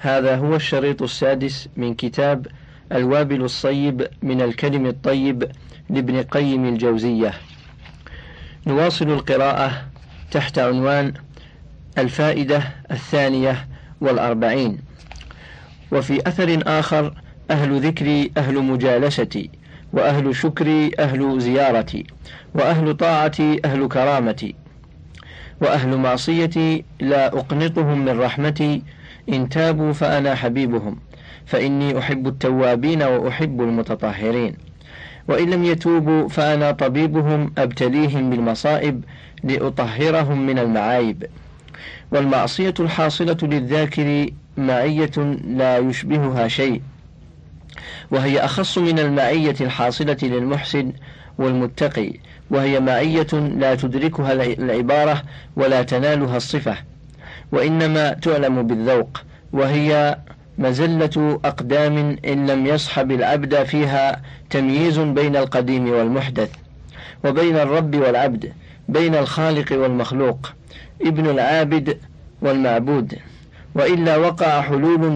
هذا هو الشريط السادس من كتاب الوابل الصيب من الكلم الطيب لابن قيم الجوزية. نواصل القراءة تحت عنوان الفائدة 42. وفي أثر آخر: أهل ذكري أهل مجالستي، وأهل شكري أهل زيارتي، وأهل طاعتي أهل كرامتي، وأهل معصيتي لا أقنطهم من رحمتي، إن تابوا فأنا حبيبهم، فإني أحب التوابين وأحب المتطهرين، وإن لم يتوبوا فأنا طبيبهم، أبتليهم بالمصائب لأطهرهم من المعايب. والمعصية الحاصلة للذاكر معية لا يشبهها شيء، وهي أخص من المعية الحاصلة للمحسن والمتقي، وهي معية لا تدركها العبارة ولا تنالها الصفة، وإنما تعلم بالذوق، وهي مزلة أقدام إن لم يصحب العبد فيها تمييز بين القديم والمحدث، وبين الرب والعبد، بين الخالق والمخلوق، ابن العابد والمعبود، وإلا وقع حلول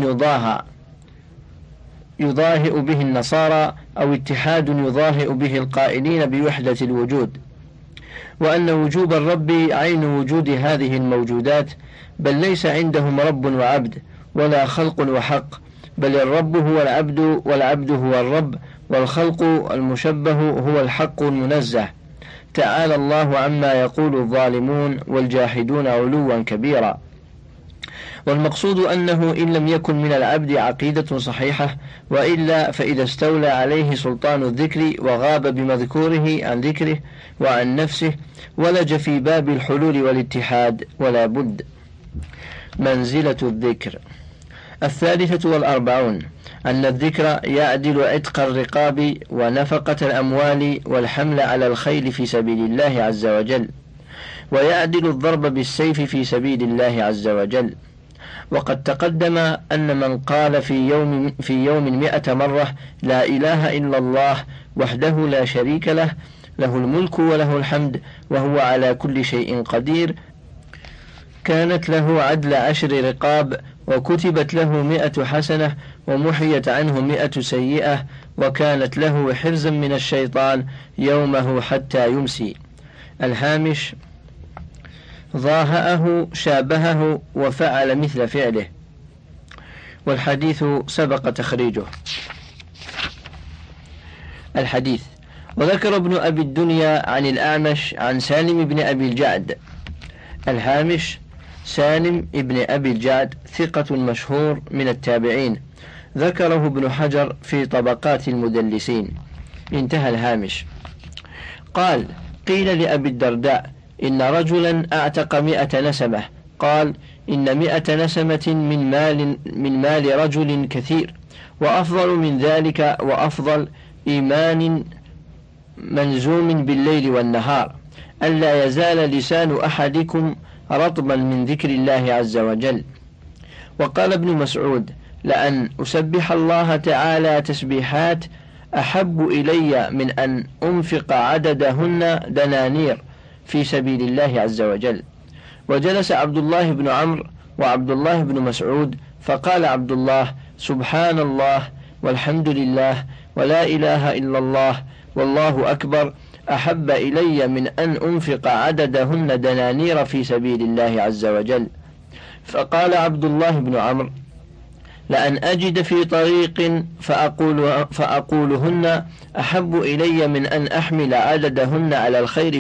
يضاهئ به النصارى، أو اتحاد يضاهئ به القائلين بوحدة الوجود، وأن وجوب الرب عين وجود هذه الموجودات، بل ليس عندهم رب وعبد ولا خلق وحق، بل الرب هو العبد والعبد هو الرب، والخلق المشبه هو الحق المنزه. تعالى الله عما يقول الظالمون والجاحدون علوا كبيرا. والمقصود أنه إن لم يكن من العبد عقيدة صحيحة، وإلا فإذا استولى عليه سلطان الذكر وغاب بمذكوره عن ذكره وعن نفسه، ولج في باب الحلول والاتحاد، ولا بد. منزلة الذكر 43. أن الذكر يعدل عتق الرقاب ونفقة الأموال والحمل على الخيل في سبيل الله عز وجل، ويعدل الضرب بالسيف في سبيل الله عز وجل. وقد تقدم أن من قال في يوم 100 مرة لا إله إلا الله وحده لا شريك له، له الملك وله الحمد وهو على كل شيء قدير، كانت له عدل 10 رقاب، وكتبت له 100 حسنة، ومحيت عنه 100 سيئة، وكانت له حرزا من الشيطان يومه حتى يمسي. الهامش: ضاهأه شابهه وفعل مثل فعله. والحديث سبق تخريجه. الحديث: وذكر ابن أبي الدنيا عن الأعمش عن سالم بن أبي الجعد. الهامش: سالم ابن أبي الجعد ثقة مشهور من التابعين، ذكره ابن حجر في طبقات المدلسين. انتهى الهامش. قال: قيل لأبي الدرداء: إن رجلا أعتق 100 نسمة. قال: إن 100 نسمة من مال رجل كثير، وأفضل من ذلك وأفضل إيمان منزوم بالليل والنهار، ألا يزال لسان أحدكم رطبا من ذكر الله عز وجل. وقال ابن مسعود: لأن أسبح الله تعالى تسبيحات أحب إلي من أن أنفق عددهن دنانير في سبيل الله عز وجل. وجلس عبد الله بن عمرو وعبد الله بن مسعود، فقال عبد الله: سبحان الله والحمد لله ولا إله إلا الله والله أكبر أحب إلي من أن أنفق عددهن دنانير في سبيل الله عز وجل. فقال عبد الله بن عمرو: لأن أجد في طريق فأقولهن أحب إلي من أن أحمل عددهن على الخيل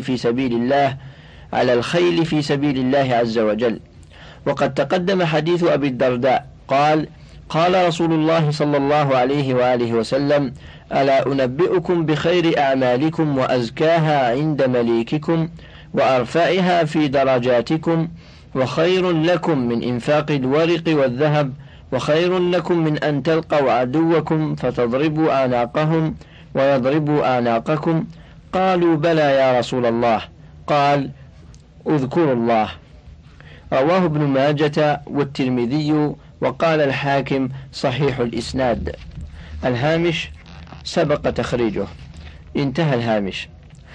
في سبيل الله عز وجل. وقد تقدم حديث أبي الدرداء قال: قال رسول الله صلى الله عليه وآله وسلم: ألا أنبئكم بخير أعمالكم وأزكاها عند مليككم وأرفعها في درجاتكم، وخير لكم من إنفاق الورق والذهب، وخير لكم من أن تلقوا عدوكم فتضربوا أعناقهم ويضربوا أعناقكم. قالوا: بلى يا رسول الله. قال: اذكروا الله. رواه ابن ماجة والترمذي، وقال الحاكم: صحيح الإسناد. الهامش سبق تخريجه. انتهى الهامش.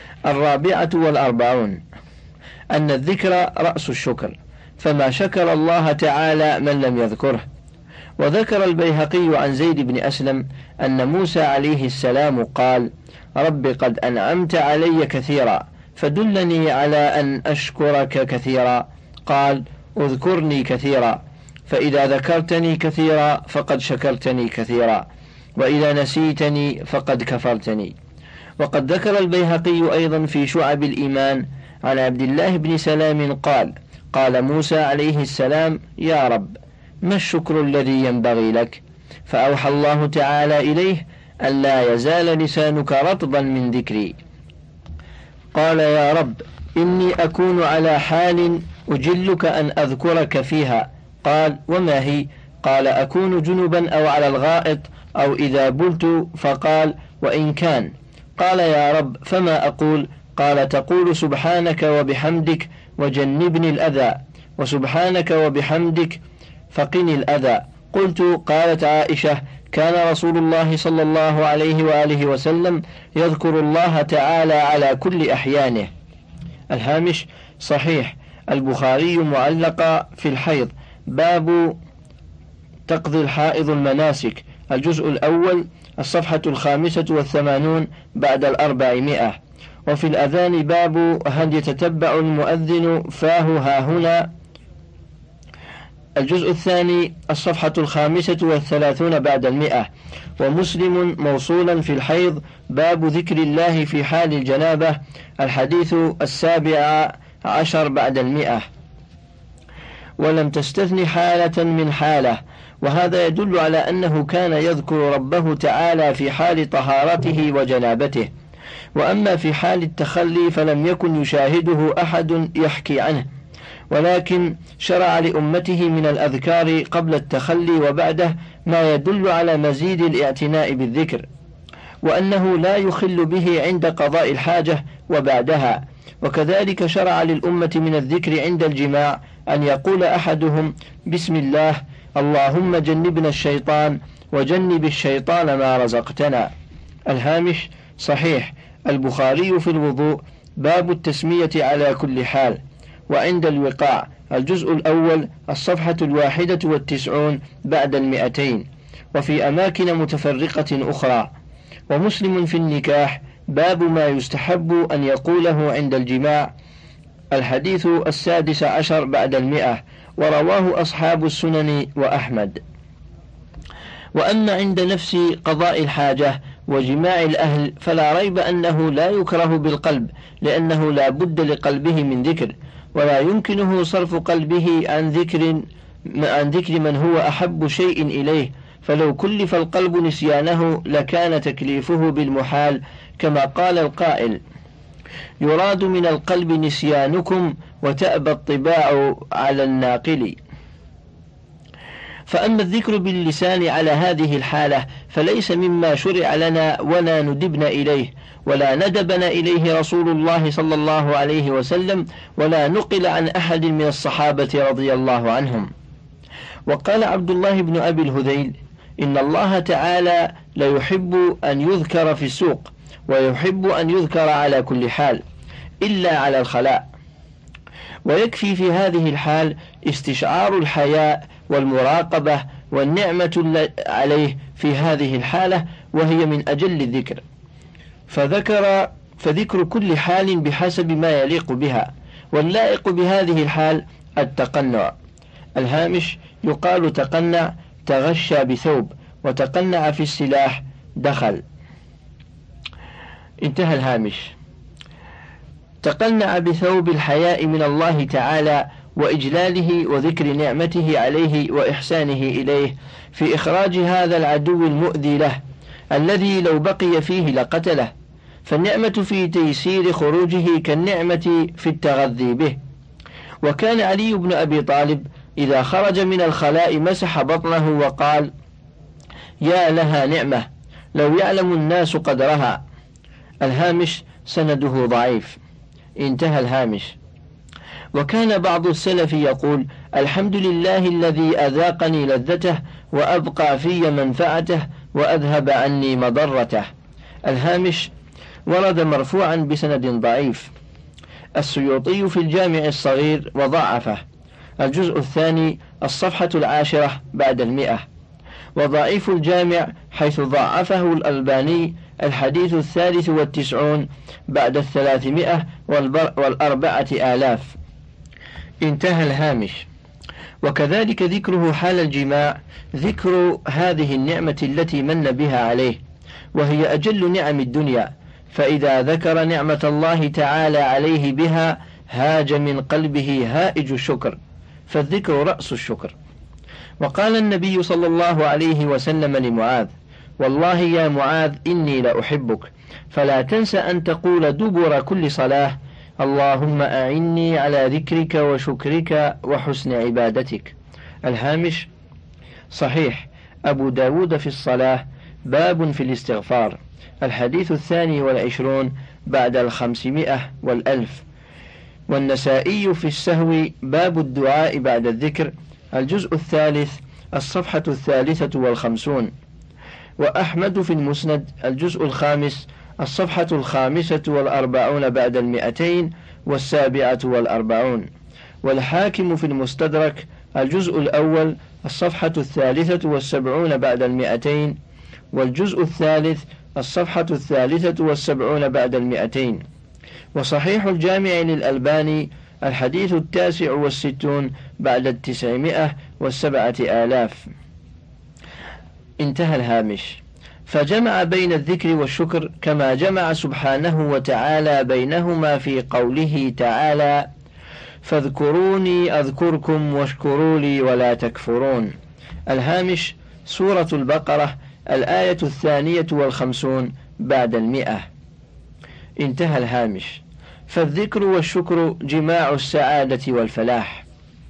44. أن الذكر رأس الشكر، فما شكر الله تعالى من لم يذكره، وذكر البيهقي عن زيد بن أسلم أن موسى عليه السلام قال: رب قد أنعمت علي كثيرا فدلني على أن أشكرك كثيرا. قال: اذكرني كثيرا، فإذا ذكرتني كثيرا فقد شكرتني كثيرا، وإذا نسيتني فقد كفرتني. وقد ذكر البيهقي أيضا في شعب الإيمان عن عبد الله بن سلام قال: قال موسى عليه السلام: يا رب، ما الشكر الذي ينبغي لك؟ فأوحى الله تعالى إليه أن لا يزال لسانك رطبا من ذكري. قال: يا رب، إني أكون على حال أجلك أن أذكرك فيها. قال: وما هي؟ قال: أكون جنبا أو على الغائط أو إذا بلت. فقال: وإن كان. قال: يا رب، فما أقول؟ قال: تقول سبحانك وبحمدك وجنبني الأذى، وسبحانك وبحمدك فقني الأذى. قلت: قالت عائشة: كان رسول الله صلى الله عليه وآله وسلم يذكر الله تعالى على كل أحيانه. الهامش: صحيح البخاري معلقة في الحيض، باب تقضي الحائض المناسك، الجزء الأول، الصفحة 85 بعد 400. وفي الأذان باب هل يتتبع المؤذن فاه هاهنا، الجزء الثاني، الصفحة 35 بعد 100. ومسلم موصولا في الحيض باب ذكر الله في حال الجنابة، الحديث 17 بعد 100. ولم تستثن حالة من حالة، وهذا يدل على أنه كان يذكر ربه تعالى في حال طهارته وجنابته. وأما في حال التخلي فلم يكن يشاهده أحد يحكي عنه، ولكن شرع لأمته من الأذكار قبل التخلي وبعده ما يدل على مزيد الاعتناء بالذكر، وأنه لا يخل به عند قضاء الحاجة وبعدها. وكذلك شرع للأمة من الذكر عند الجماع أن يقول أحدهم: بسم الله، اللهم جنبنا الشيطان وجنب الشيطان ما رزقتنا. الهامش: صحيح البخاري في الوضوء باب التسمية على كل حال. وعند الوقاع الجزء الأول، الصفحة 91 بعد 200. وفي أماكن متفرقة أخرى. ومسلم في النكاح باب ما يستحب أن يقوله عند الجماع، الحديث 16 بعد 100. ورواه أصحاب السنن وأحمد. وأما عند نفس قضاء الحاجة وجماع الأهل فلا ريب أنه لا يكره بالقلب، لأنه لا بد لقلبه من ذكر، ولا يمكنه صرف قلبه عن ذكر من هو أحب شيء إليه، فلو كلف القلب نسيانه لكان تكليفه بالمحال، كما قال القائل: يراد من القلب نسيانكم وتأبى الطباع على الناقل. فأما الذكر باللسان على هذه الحالة فليس مما شرع لنا ولا ندبنا إليه، ولا ندبنا إليه رسول الله صلى الله عليه وسلم، ولا نقل عن أحد من الصحابة رضي الله عنهم. وقال عبد الله بن أبي الهذيل: إن الله تعالى ليحب أن يذكر في السوق، ويحب أن يذكر على كل حال إلا على الخلاء. ويكفي في هذه الحال استشعار الحياء والمراقبة والنعمة عليه في هذه الحالة، وهي من أجل الذكر. فذكر كل حال بحسب ما يليق بها، واللائق بهذه الحال التقنع. الهامش: يقال تقنع تغشى بثوب، وتقنع في السلاح دخل. انتهى الهامش. تقنع بثوب الحياء من الله تعالى وإجلاله وذكر نعمته عليه وإحسانه إليه في إخراج هذا العدو المؤذي له، الذي لو بقي فيه لقتله. فالنعمة في تيسير خروجه كالنعمة في التغذي به. وكان علي بن أبي طالب إذا خرج من الخلاء مسح بطنه وقال: يا لها نعمة لو يعلم الناس قدرها. الهامش: سنده ضعيف. انتهى الهامش. وكان بعض السلف يقول: الحمد لله الذي أذاقني لذته وأبقى في منفعته وأذهب عني مضرته. الهامش: ورد مرفوعا بسند ضعيف. السيوطي في الجامع الصغير وضعفه، الجزء الثاني، الصفحة 10 بعد 100. وضعيف الجامع حيث ضعفه الألباني الحديث 93 بعد 300 و4,000. انتهى الهامش. وكذلك ذكره حال الجماع ذكر هذه النعمة التي من بها عليه، وهي أجل نعم الدنيا، فإذا ذكر نعمة الله تعالى عليه بها هاج من قلبه هائج الشكر، فالذكر رأس الشكر. وقال النبي صلى الله عليه وسلم لمعاذ: والله يا معاذ إني لأحبك، فلا تنس أن تقول دبر كل صلاة: اللهم أعني على ذكرك وشكرك وحسن عبادتك. الهامش. صحيح أبو داود في الصلاة باب في الاستغفار، الحديث 22 بعد 500 و1000. والنسائي في السهو باب الدعاء بعد الذكر، الجزء 3 الصفحة 53. وأحمد في المسند الجزء 5 الصفحة 45 بعد 247. والحاكم في المستدرك الجزء الأول الصفحة 73 بعد 200، والجزء 3 الصفحة 73 بعد 200. وصحيح الجامع للألباني الحديث 69 بعد 907,000. انتهى الهامش. فجمع بين الذكر والشكر كما جمع سبحانه وتعالى بينهما في قوله تعالى: فاذكروني أذكركم واشكروا لي ولا تكفرون. الهامش. سورة البقرة الآية 52 بعد 100. انتهى الهامش. فالذكر والشكر جماع السعادة والفلاح.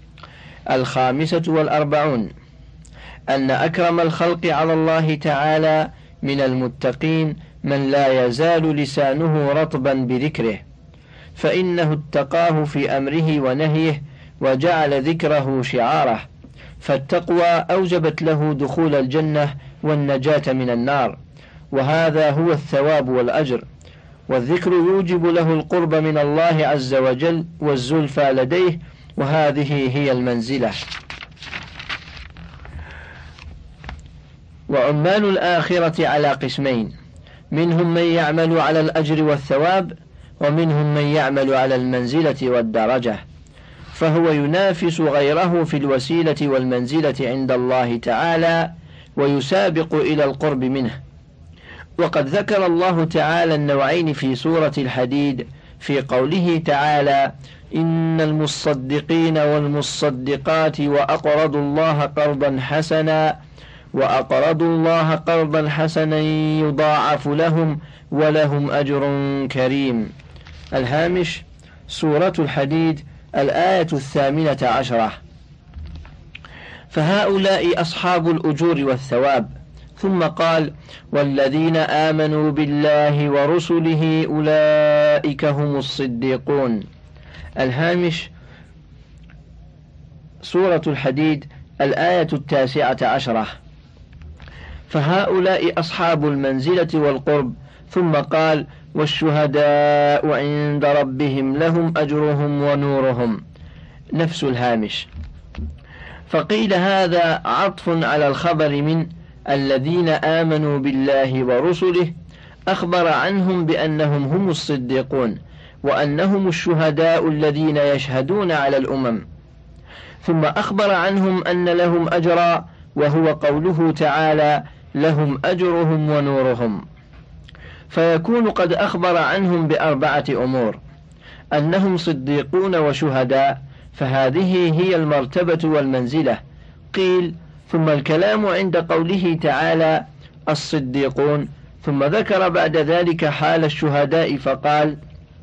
45 أن أكرم الخلق على الله تعالى من المتقين من لا يزال لسانه رطبا بذكره، فإنه اتقاه في أمره ونهيه وجعل ذكره شعاره، فالتقوى أوجبت له دخول الجنة والنجاة من النار، وهذا هو الثواب والأجر. والذكر يوجب له القرب من الله عز وجل والزلفى لديه، وهذه هي المنزلة. وعمال الآخرة على قسمين: منهم من يعمل على الأجر والثواب، ومنهم من يعمل على المنزلة والدرجة، فهو ينافس غيره في الوسيلة والمنزلة عند الله تعالى ويسابق إلى القرب منه. وقد ذكر الله تعالى النوعين في سورة الحديد في قوله تعالى: إن المصدقين والمصدقات وأقرضوا الله قرضا حسنا يضاعف لهم ولهم أجر كريم. الهامش. سورة الحديد الآية 18. فهؤلاء أصحاب الأجور والثواب. ثم قال: والذين آمنوا بالله ورسله أولئك هم الصديقون. الهامش. سورة الحديد الآية 19. فهؤلاء أصحاب المنزلة والقرب. ثم قال: والشهداء عند ربهم لهم أجرهم ونورهم. نفس الهامش. فقيل هذا عطف على الخبر من الذين آمنوا بالله ورسله، أخبر عنهم بأنهم هم الصديقون وأنهم الشهداء الذين يشهدون على الأمم، ثم أخبر عنهم أن لهم أجرا، وهو قوله تعالى: لهم أجرهم ونورهم. فيكون قد أخبر عنهم بأربعة أمور: أنهم صديقون وشهداء، فهذه هي المرتبة والمنزلة. قيل: ثم الكلام عند قوله تعالى الصديقون، ثم ذكر بعد ذلك حال الشهداء فقال: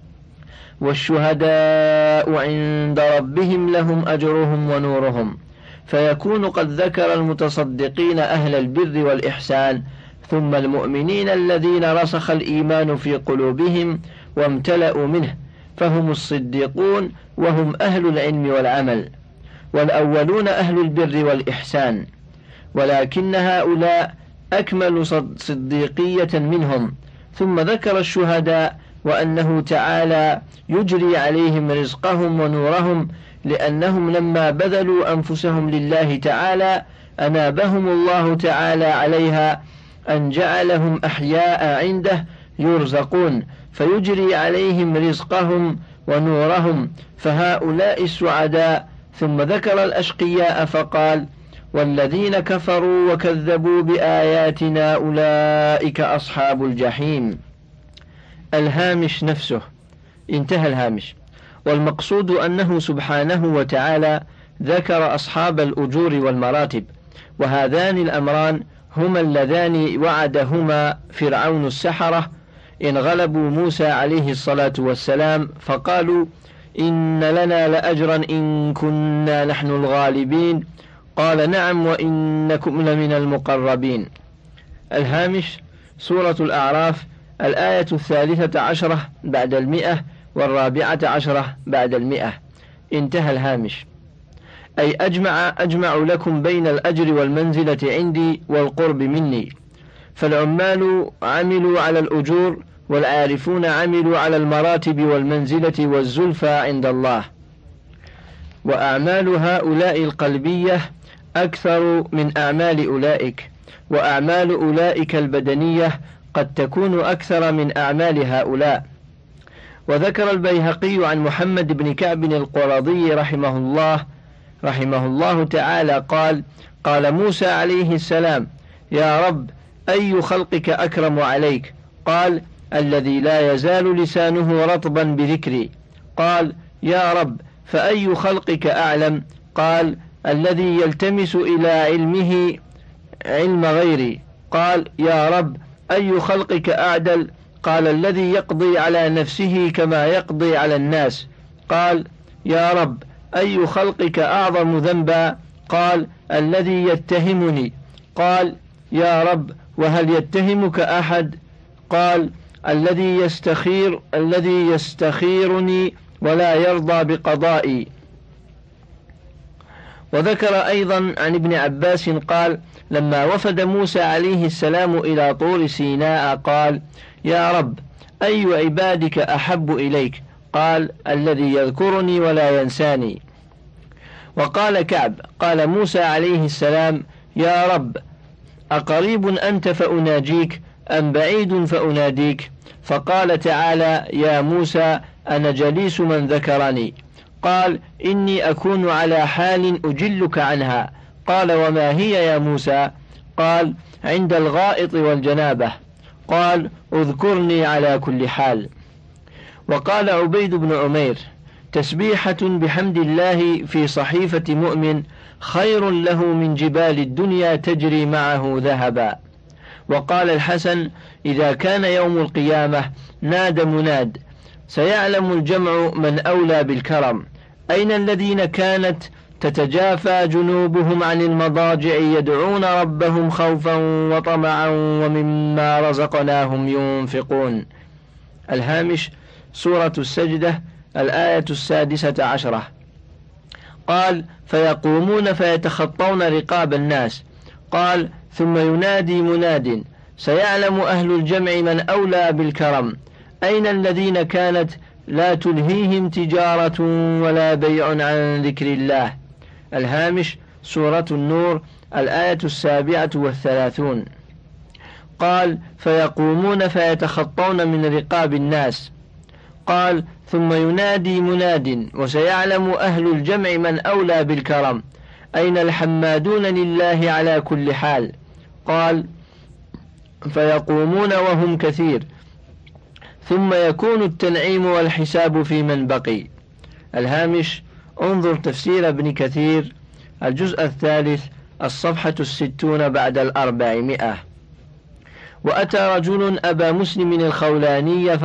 والشهداء عند ربهم لهم أجرهم ونورهم، فيكون قد ذكر المتصدقين أهل البر والإحسان، ثم المؤمنين الذين رسخ الإيمان في قلوبهم وامتلأوا منه، فهم الصديقون وهم أهل العلم والعمل، والأولون أهل البر والإحسان، ولكن هؤلاء أكمل صديقية منهم. ثم ذكر الشهداء وأنه تعالى يجري عليهم رزقهم ونورهم، لأنهم لما بذلوا أنفسهم لله تعالى أنابهم الله تعالى عليها أن جعلهم أحياء عنده يرزقون فيجري عليهم رزقهم ونورهم، فهؤلاء السعداء. ثم ذكر الأشقياء فقال: والذين كفروا وكذبوا بآياتنا أولئك أصحاب الجحيم. الهامش نفسه. انتهى الهامش. والمقصود أنه سبحانه وتعالى ذكر أصحاب الأجور والمراتب، وهذان الأمران هما اللذان وعدهما فرعون السحرة إن غلبوا موسى عليه الصلاة والسلام، فقالوا: إن لنا لأجرا إن كنا نحن الغالبين. قال: نعم وإنكم لمن المقربين. الهامش. سورة الأعراف، الآية 13 بعد 100 و14 بعد 100. انتهى الهامش. أي أجمع لكم بين الأجر والمنزلة عندي والقرب مني. فالعمال عملوا على الأجور، والعارفون عملوا على المراتب والمنزلة والزلفى عند الله. وأعمال هؤلاء القلبية أكثر من أعمال أولئك، وأعمال أولئك البدنية قد تكون أكثر من أعمال هؤلاء. وذكر البيهقي عن محمد بن كعب القرظي رحمه الله تعالى قال: قال موسى عليه السلام: يا رب، أي خلقك أكرم عليك؟ قال: الذي لا يزال لسانه رطبا بذكري. قال: يا رب، فأي خلقك أعلم؟ قال: الذي يلتمس إلى علمه علم غيري. قال: يا رب، أي خلقك أعدل؟ قال: الذي يقضي على نفسه كما يقضي على الناس. قال: يا رب، أي خلقك أعظم ذنبا؟ قال: الذي يتهمني. قال: يا رب، وهل يتهمك أحد؟ قال: الذي يستخيرني ولا يرضى بقضائي. وذكر أيضا عن ابن عباس قال: لما وفد موسى عليه السلام إلى طور سيناء قال: يا رب، أي عبادك أحب إليك؟ قال: الذي يذكرني ولا ينساني. وقال كعب: قال موسى عليه السلام: يا رب، أقريب أنت فأناجيك أم بعيد فأناديك؟ فقال تعالى: يا موسى، أنا جليس من ذكرني. قال: إني أكون على حال أجلك عنها. قال: وما هي يا موسى؟ قال: عند الغائط والجنابة. قال: اذكرني على كل حال. وقال عبيد بن عمير: تسبيحة بحمد الله في صحيفة مؤمن خير له من جبال الدنيا تجري معه ذهبا. وقال الحسن: إذا كان يوم القيامة نادى مناد: سيعلم الجمع من أولى بالكرم. أين الذين كانت تتجافى جنوبهم عن المضاجع يدعون ربهم خوفا وطمعا ومما رزقناهم ينفقون. الهامش. سورة السجدة، الآية 16. قال: فيقومون فيتخطون رقاب الناس. قال: ثم ينادي مناد: سيعلم أهل الجمع من أولى بالكرم. أين الذين كانت لا تلهيهم تجارة ولا بيع عن ذكر الله. الهامش. سورة النور، الآية 37. قال: فيقومون فيتخطون من رقاب الناس. قال: ثم ينادي مناد: وسيعلم أهل الجمع من أولى بالكرم. أين الحمادون لله على كل حال؟ قال: فيقومون وهم كثير. ثم يكون التنعيم والحساب في من بقي. الهامش. انظر تفسير ابن كثير، الجزء 3، الصفحة 60 بعد 400. وأتى رجل أبا مسلم الخولاني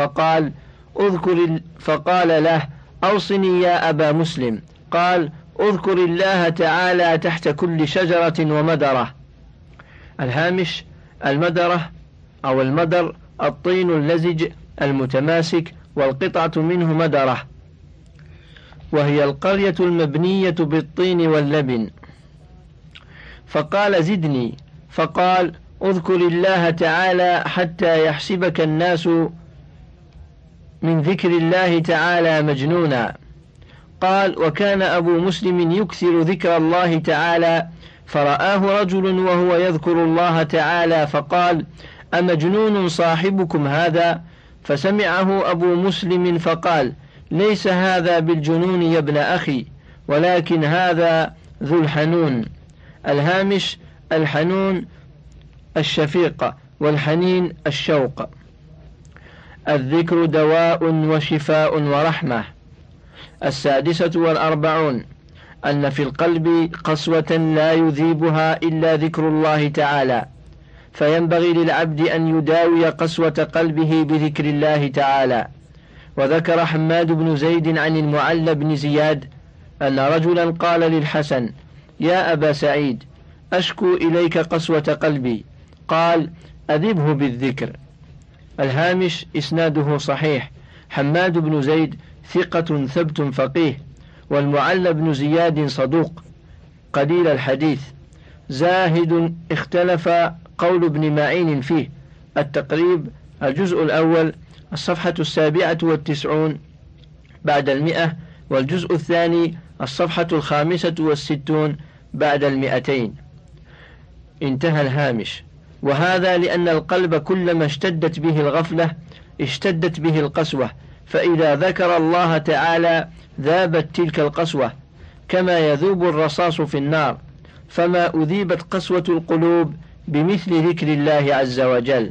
فقال له: أوصني يا أبا مسلم. قال: اذكر الله تعالى تحت كل شجرة ومدرة. الهامش. المدرة أو المدر الطين اللزج المتماسك، والقطعة منه مدرة، وهي القرية المبنية بالطين واللبن. فقال: زدني. فقال: اذكر الله تعالى حتى يحسبك الناس من ذكر الله تعالى مجنونا. قال: وكان أبو مسلم يكثر ذكر الله تعالى، فرآه رجل وهو يذكر الله تعالى فقال: أمجنون صاحبكم هذا؟ فسمعه أبو مسلم فقال: ليس هذا بالجنون يا ابن أخي، ولكن هذا ذو الحنون. الهامش: الحنون الشفيق، والحنين الشوق. الذكر دواء وشفاء ورحمة. 46 أن في القلب قسوة لا يذيبها إلا ذكر الله تعالى، فينبغي للعبد أن يداوي قسوة قلبه بذكر الله تعالى. وذكر حماد بن زيد عن المعلى بن زياد أن رجلا قال للحسن: يا أبا سعيد، أشكو إليك قسوة قلبي. قال: أذبه بالذكر. الهامش: إسناده صحيح. حماد بن زيد ثقة ثبت فقيه، والمعلى بن زياد صدوق قليل الحديث زاهد. اختلف قول ابن معين فيه. التقريب الجزء الأول الصفحة 97 بعد 100، والجزء الثاني الصفحة 65 بعد 200. انتهى الهامش. وهذا لأن القلب كلما اشتدت به الغفلة اشتدت به القسوة، فإذا ذكر الله تعالى ذابت تلك القسوة كما يذوب الرصاص في النار، فما أذيبت قسوة القلوب بمثل ذكر الله عز وجل.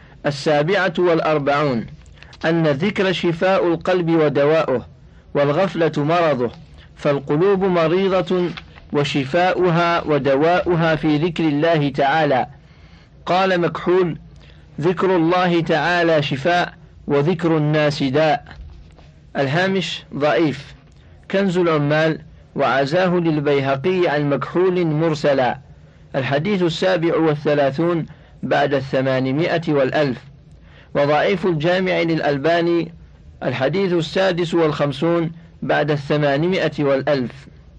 47 أن الذكر شفاء القلب ودواؤه، والغفلة مرضه، فالقلوب مريضة وشفاؤها ودواؤها في ذكر الله تعالى. قال مكحول: ذكر الله تعالى شفاء، وذكر الناس داء. الهامش ضعيف. كنز العمال وعزاه للبيهقي عن مكحول مرسلا. الحديث 37 بعد 800 والألف. وضعيف الجامع للألباني الحديث 56 بعد 800 والألف.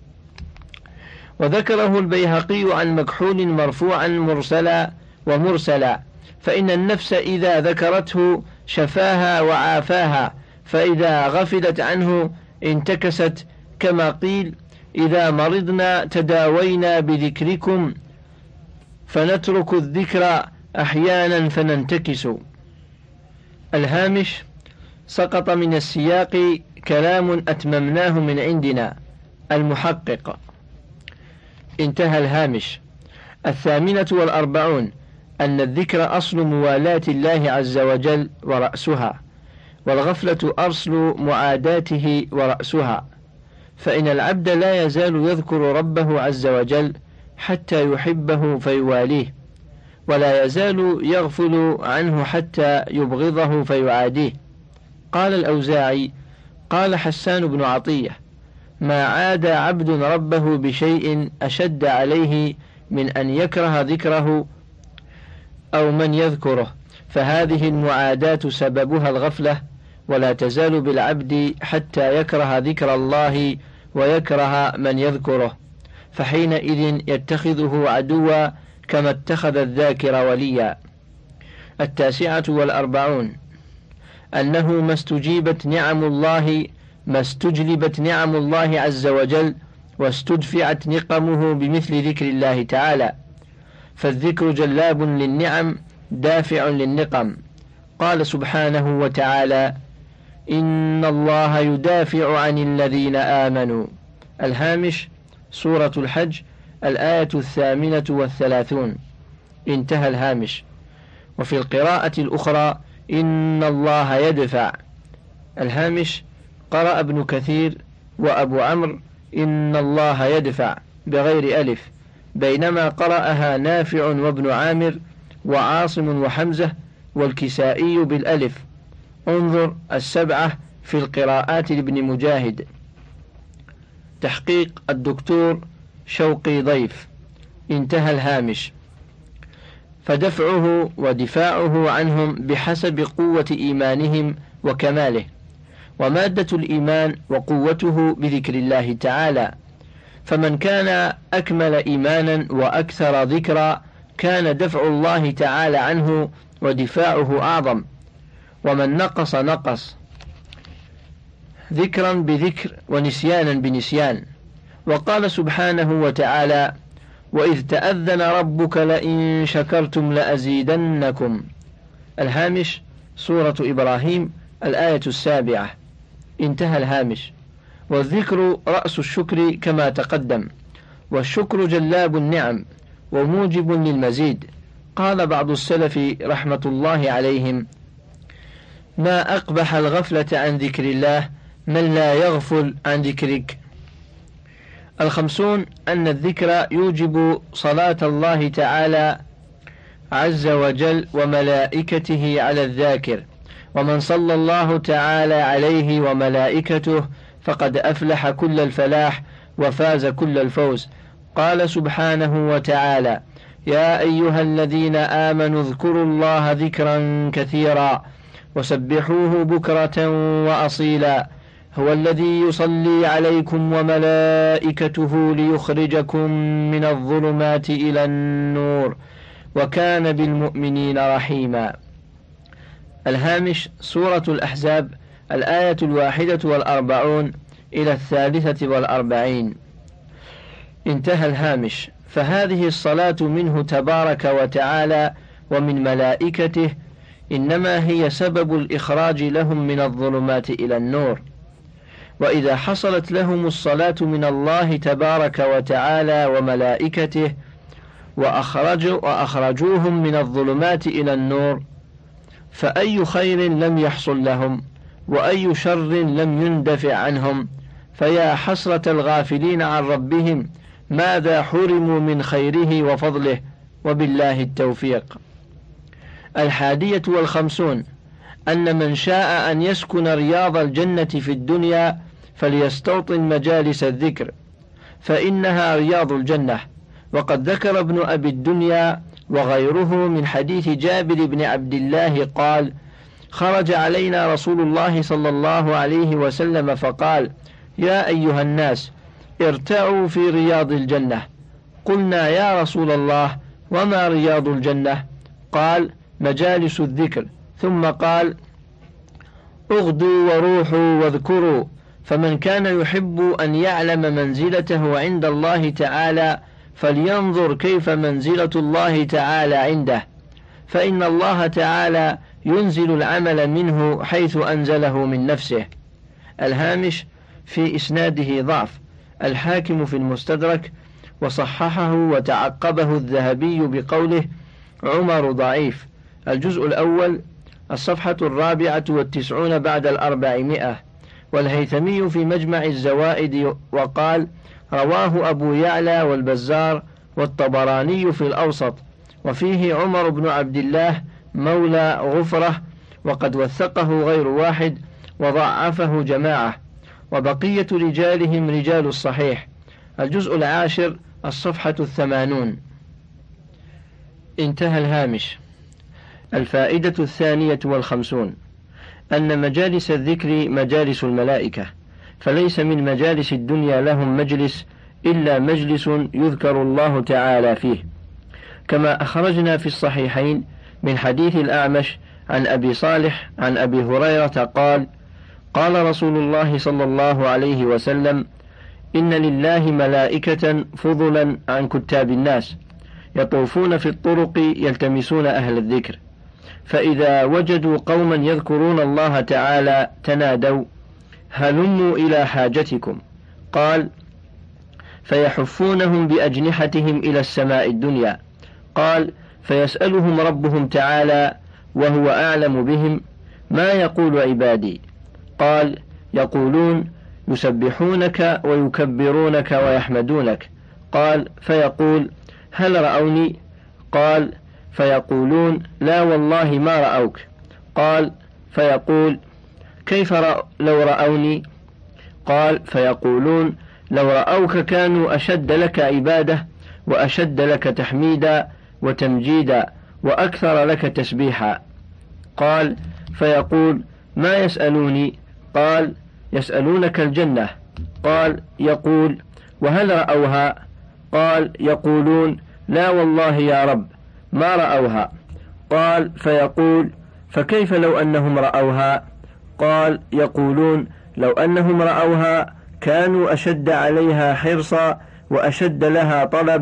وذكره البيهقي عن مكحول مرفوعا مرسلا ومرسلا، فإن النفس إذا ذكرته شفاها وعافاها، فإذا غفلت عنه انتكست، كما قيل: إذا مرضنا تداوينا بذكركم، فنترك الذكر أحيانا فننتكس. الهامش: سقط من السياق كلام أتممناه من عندنا. المحقق. انتهى الهامش. 48 أن الذكر أصل موالاة الله عز وجل ورأسها، والغفلة أصل معاداته ورأسها، فإن العبد لا يزال يذكر ربه عز وجل حتى يحبه فيواليه، ولا يزال يغفل عنه حتى يبغضه فيعاديه. قال الأوزاعي: قال حسان بن عطية: ما عاد عبد ربه بشيء أشد عليه من أن يكره ذكره أو من يذكره، فهذه المعاداة سببها الغفلة، ولا تزال بالعبد حتى يكره ذكر الله ويكره من يذكره، فحينئذ يتخذه عدوا كما اتخذ الذاكر وليا. 49 أنه ما استجلبت نعم الله عز وجل واستدفعت نقمه بمثل ذكر الله تعالى، فالذكر جلاب للنعم دافع للنقم. قال سبحانه وتعالى: إن الله يدافع عن الذين آمنوا. الهامش: سورة الحج الآية 38. انتهى الهامش. وفي القراءة الأخرى: إن الله يدفع. الهامش: قرأ ابن كثير وأبو عمرو إن الله يدفع بغير ألف، بينما قرأها نافع وابن عامر وعاصم وحمزة والكسائي بالألف. انظر 7 في القراءات لابن مجاهد. تحقيق الدكتور شوقي ضيف. انتهى الهامش. فدفعه ودفاعه عنهم بحسب قوة إيمانهم وكماله، ومادة الإيمان وقوته بذكر الله تعالى، فمن كان أكمل إيمانا وأكثر ذكرا كان دفع الله تعالى عنه ودفاعه أعظم، ومن نقص ذكرا بذكر ونسيانا بنسيان. وقال سبحانه وتعالى: وإذ تأذن ربك لئن شكرتم لأزيدنكم. الهامش سورة إبراهيم الآية 7. انتهى الهامش. والذكر رأس الشكر كما تقدم، والشكر جلاب النعم وموجب للمزيد. قال بعض السلف رحمة الله عليهم: ما أقبح الغفلة عن ذكر الله من لا يغفل عن ذكرك. 50 أن الذكر يوجب صلاة الله تعالى عز وجل وملائكته على الذاكر، ومن صلى الله تعالى عليه وملائكته فقد أفلح كل الفلاح وفاز كل الفوز. قال سبحانه وتعالى: يا أيها الذين آمنوا اذكروا الله ذكرا كثيرا وسبحوه بكرة وأصيلا هو الذي يصلي عليكم وملائكته ليخرجكم من الظلمات إلى النور وكان بالمؤمنين رحيما. الهامش سورة الأحزاب الآية 41 إلى 43. انتهى الهامش. فهذه الصلاة منه تبارك وتعالى ومن ملائكته إنما هي سبب الإخراج لهم من الظلمات إلى النور. وإذا حصلت لهم الصلاة من الله تبارك وتعالى وملائكته وأخرجوهم من الظلمات إلى النور، فأي خير لم يحصل لهم وأي شر لم يندفع عنهم. فيا حسرة الغافلين عن ربهم ماذا حرموا من خيره وفضله، وبالله التوفيق. 51 أن من شاء أن يسكن رياض الجنة في الدنيا فليستوطن مجالس الذكر فإنها رياض الجنة. وقد ذكر ابن أبي الدنيا وغيره من حديث جابر بن عبد الله قال: خرج علينا رسول الله صلى الله عليه وسلم فقال: يا أيها الناس ارتعوا في رياض الجنة. قلنا: يا رسول الله وما رياض الجنة؟ قال: مجالس الذكر. ثم قال: اغدوا وروحوا واذكروا، فمن كان يحب أن يعلم منزلته عند الله تعالى فلينظر كيف منزلة الله تعالى عنده، فإن الله تعالى ينزل العمل منه حيث أنزله من نفسه. الهامش في إسناده ضعف. الحاكم في المستدرك وصححه وتعقبه الذهبي بقوله: عمر ضعيف. الجزء الأول الصفحة 94 بعد 400. والهيثمي في مجمع الزوائد وقال: رواه أبو يعلى والبزار والطبراني في الأوسط، وفيه عمر بن عبد الله مولى غفرة، وقد وثقه غير واحد وضعفه جماعة، وبقية رجالهم رجال الصحيح. الجزء العاشر الصفحة 80. انتهى الهامش. 52 أن مجالس الذكر مجالس الملائكة، فليس من مجالس الدنيا لهم مجلس إلا مجلس يذكر الله تعالى فيه، كما أخرجنا في الصحيحين من حديث الأعمش عن أبي صالح عن أبي هريرة قال: قال رسول الله صلى الله عليه وسلم: إن لله ملائكة فضلا عن كتاب الناس يطوفون في الطرق يلتمسون أهل الذكر، فإذا وجدوا قوما يذكرون الله تعالى تنادوا: هلموا إلى حاجتكم. قال: فيحفونهم بأجنحتهم إلى السماء الدنيا. قال: فيسألهم ربهم تعالى وهو أعلم بهم: ما يقول عبادي؟ قال: يقولون يسبحونك ويكبرونك ويحمدونك. قال: فيقول: هل رأوني؟ قال: فيقولون: لا والله ما رأوك. قال: فيقول: كيف لو رأوني؟ قال: فيقولون: لو رأوك كانوا أشد لك عبادة وأشد لك تحميدا وتمجيدا وأكثر لك تسبيحا. قال: فيقول: ما يسألوني؟ قال: يسألونك الجنة. قال: يقول: وهل رأوها؟ قال: يقولون: لا والله يا رب ما رأوها. قال: فيقول: فكيف لو أنهم رأوها؟ قال: يقولون: لو أنهم رأوها كانوا أشد عليها حرصا وأشد لها طلبا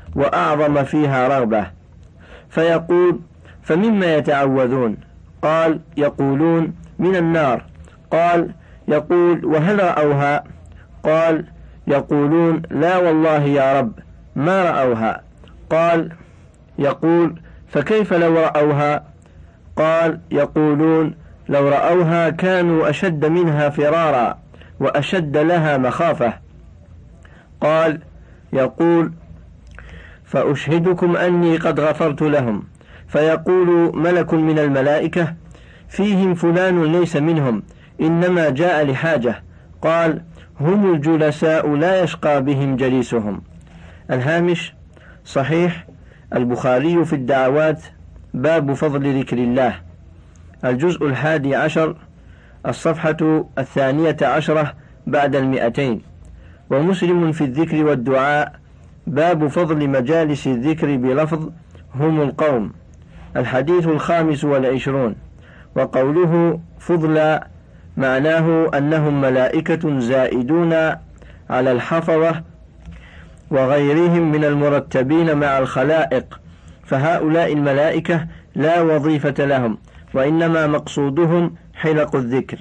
وأعظم فيها رغبة. فيقول: فمما يتعوذون؟ قال: يقولون: من النار. قال: يقول: وهل رأوها؟ قال: يقولون: لا والله يا رب ما رأوها. قال: يقول: فكيف لو رأوها؟ قال: يقولون: لو رأوها كانوا أشد منها فرارا وأشد لها مخافة. قال: يقول: فأشهدكم أني قد غفرت لهم. فيقول ملك من الملائكة: فيهم فلان ليس منهم، إنما جاء لحاجة. قال: هم الجلساء لا يشقى بهم جليسهم. الهامش: صحيح البخاري في الدعوات، باب فضل ذكر الله، الجزء 11، الصفحة 12 بعد 200. ومسلم في الذكر والدعاء، باب فضل مجالس الذكر بلفظ هم القوم، الحديث 25. وقوله فضل معناه أنهم ملائكة زائدون على الحفظة وغيرهم من المرتبين مع الخلائق، فهؤلاء الملائكة لا وظيفة لهم، وإنما مقصودهم حلق الذكر.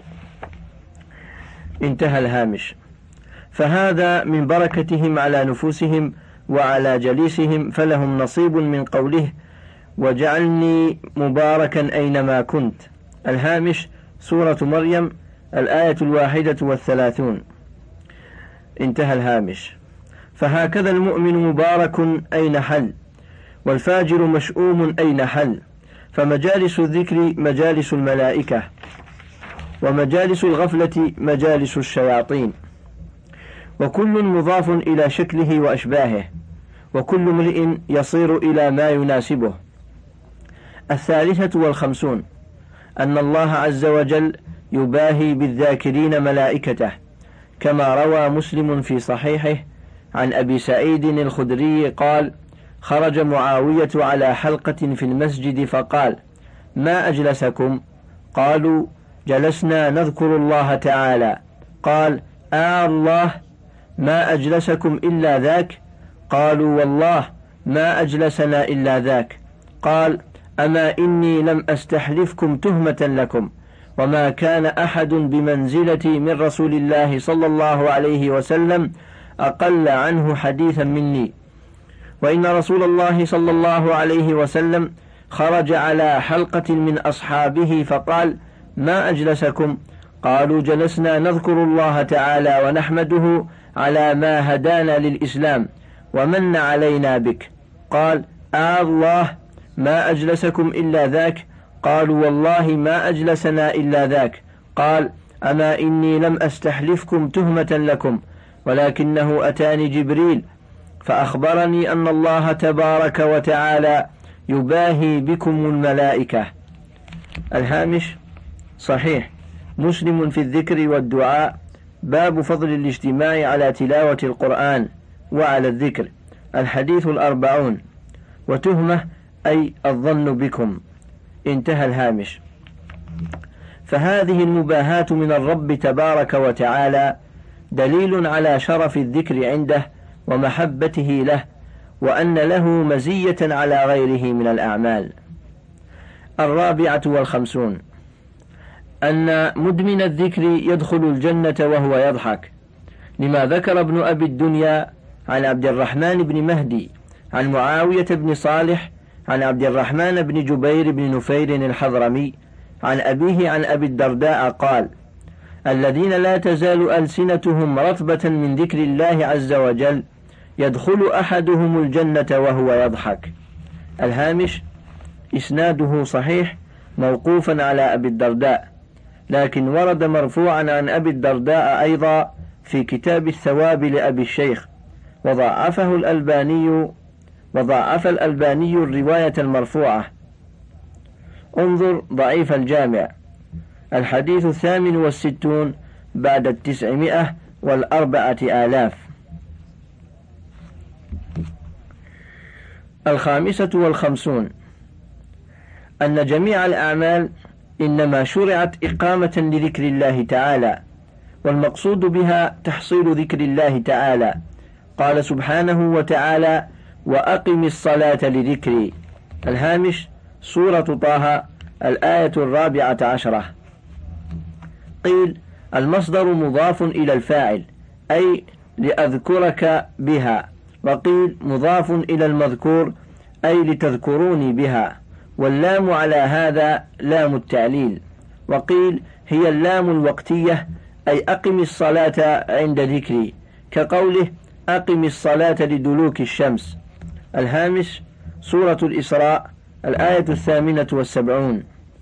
انتهى الهامش. فهذا من بركتهم على نفوسهم وعلى جليسهم، فلهم نصيب من قوله: وجعلني مباركا أينما كنت. الهامش: سورة مريم، الآية 31. انتهى الهامش. فهكذا المؤمن مبارك أين حل، والفاجر مشؤوم أين حل. فمجالس الذكر مجالس الملائكة، ومجالس الغفلة مجالس الشياطين، وكل مضاف إلى شكله وأشباهه، وكل امرئ يصير إلى ما يناسبه. 53 أن الله عز وجل يباهي بالذاكرين ملائكته، كما روى مسلم في صحيحه عن أبي سعيد الخدري قال: خرج معاوية على حلقة في المسجد فقال: ما أجلسكم؟ قالوا: جلسنا نذكر الله تعالى. قال: الله ما أجلسكم إلا ذاك؟ قالوا: والله ما أجلسنا إلا ذاك. قال: أما إني لم أستحلفكم تهمة لكم، وما كان أحد بمنزلتي من رسول الله صلى الله عليه وسلم أقل عنه حديثا مني. وإن رسول الله صلى الله عليه وسلم خرج على حلقة من أصحابه فقال: ما أجلسكم؟ قالوا: جلسنا نذكر الله تعالى ونحمده على ما هدانا للإسلام ومن علينا بك. قال: الله ما أجلسكم إلا ذاك؟ قالوا: والله ما أجلسنا إلا ذاك. قال: أما إني لم أستحلفكم تهمة لكم، ولكنه أتاني جبريل فأخبرني أن الله تبارك وتعالى يباهي بكم الملائكة. الهامش: صحيح مسلم في الذكر والدعاء، باب فضل الاجتماع على تلاوة القرآن وعلى الذكر، الحديث 40. وتهمة أي الظن بكم. انتهى الهامش. فهذه المباهاة من الرب تبارك وتعالى دليل على شرف الذكر عنده ومحبته له، وأن له مزية على غيره من الأعمال. 54 أن مدمن الذكر يدخل الجنة وهو يضحك، لما ذكر ابن أبي الدنيا عن عبد الرحمن بن مهدي عن معاوية بن صالح عن عبد الرحمن بن جبير بن نفير الحضرمي عن أبيه عن أبي الدرداء قال: الذين لا تزال ألسنتهم رطبة من ذكر الله عز وجل يدخل أحدهم الجنة وهو يضحك. الهامش: إسناده صحيح موقوفا على أبي الدرداء، لكن ورد مرفوعا عن أبي الدرداء أيضا في كتاب الثواب لأبي الشيخ، وضعف الألباني الرواية المرفوعة. انظر ضعيف الجامع، الحديث 68 بعد 904,000. 55 أن جميع الأعمال إنما شرعت إقامة لذكر الله تعالى، والمقصود بها تحصيل ذكر الله تعالى. قال سبحانه وتعالى: وأقم الصلاة لذكري. الهامش سورة طه الآية 14. قيل المصدر مضاف إلى الفاعل أي لأذكرك بها، وقيل مضاف إلى المذكور أي لتذكروني بها، واللام على هذا لام التعليل، وقيل هي اللام الوقتية أي أقم الصلاة عند ذكري، كقوله أقم الصلاة لدلوك الشمس. الهامش سورة الإسراء الآية 78.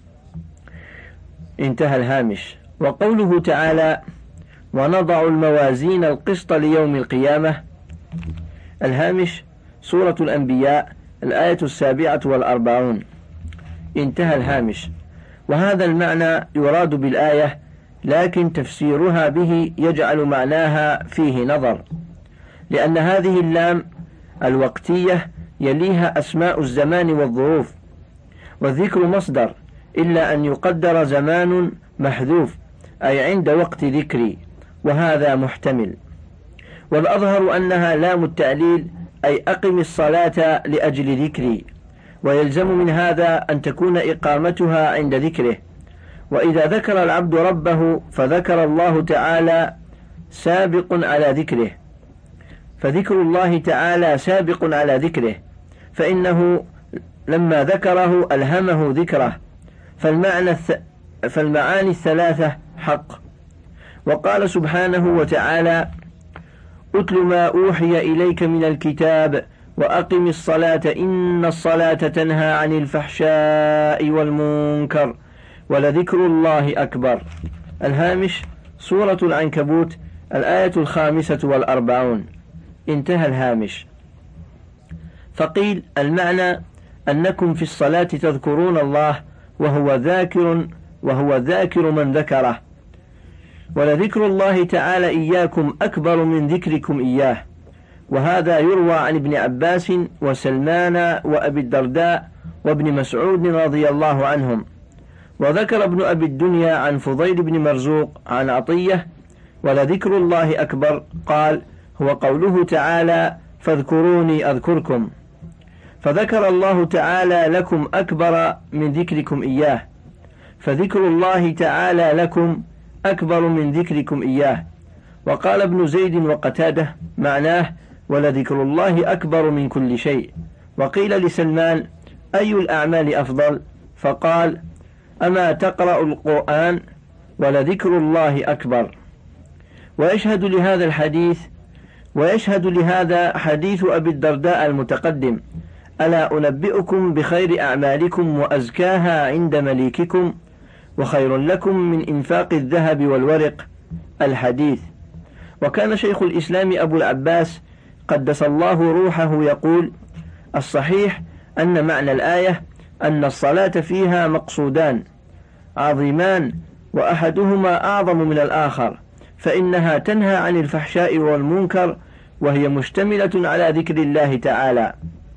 انتهى الهامش. وقوله تعالى ونضع الموازين القسط ليوم القيامة. الهامش سورة الأنبياء الآية 47. انتهى الهامش. وهذا المعنى يراد بالآية، لكن تفسيرها به يجعل معناها فيه نظر، لأن هذه اللام الوقتية يليها أسماء الزمان والظروف، والذكر مصدر إلا أن يقدر زمان محذوف أي عند وقت ذكري، وهذا محتمل. والأظهر أنها لام التعليل أي أقم الصلاة لأجل ذكري، ويلزم من هذا أن تكون إقامتها عند ذكره. وإذا ذكر العبد ربه فذكر الله تعالى سابق على ذكره، فذكر الله تعالى سابق على ذكره، فإنه لما ذكره ألهمه ذكره، فالمعاني الثلاثة حق. وقال سبحانه وتعالى أتل ما أوحي إليك من الكتاب وأقم الصلاة إن الصلاة تنهى عن الفحشاء والمنكر ولذكر الله أكبر. الهامش سورة العنكبوت الآية 45. انتهى الهامش. فقيل المعنى أنكم في الصلاة تذكرون الله وهو ذاكر من ذكره، ولذكر الله تعالى إياكم أكبر من ذكركم إياه. وهذا يروى عن ابن عباس وسلمان وأبي الدرداء وابن مسعود رضي الله عنهم. وذكر ابن أبي الدنيا عن فضيل بن مرزوق عن عطية ولذكر الله أكبر قال هو قوله تعالى فاذكروني أذكركم، فذكر الله تعالى لكم أكبر من ذكركم إياه، فذكر الله تعالى لكم أكبر من ذكركم إياه. وقال ابن زيد وقتاده معناه ولذكر الله أكبر من كل شيء. وقيل لسلمان أي الأعمال أفضل؟ فقال أما تقرأ القرآن ولذكر الله أكبر. ويشهد لهذا حديث أبي الدرداء المتقدم ألا أنبئكم بخير أعمالكم وأزكاها عند مليككم وخير لكم من إنفاق الذهب والورق الحديث. وكان شيخ الإسلام أبو العباس قدس الله روحه يقول الصحيح أن معنى الآية أن الصلاة فيها مقصودان عظيمان وأحدهما أعظم من الآخر، فإنها تنهى عن الفحشاء والمنكر وهي مشتملة على ذكر الله تعالى،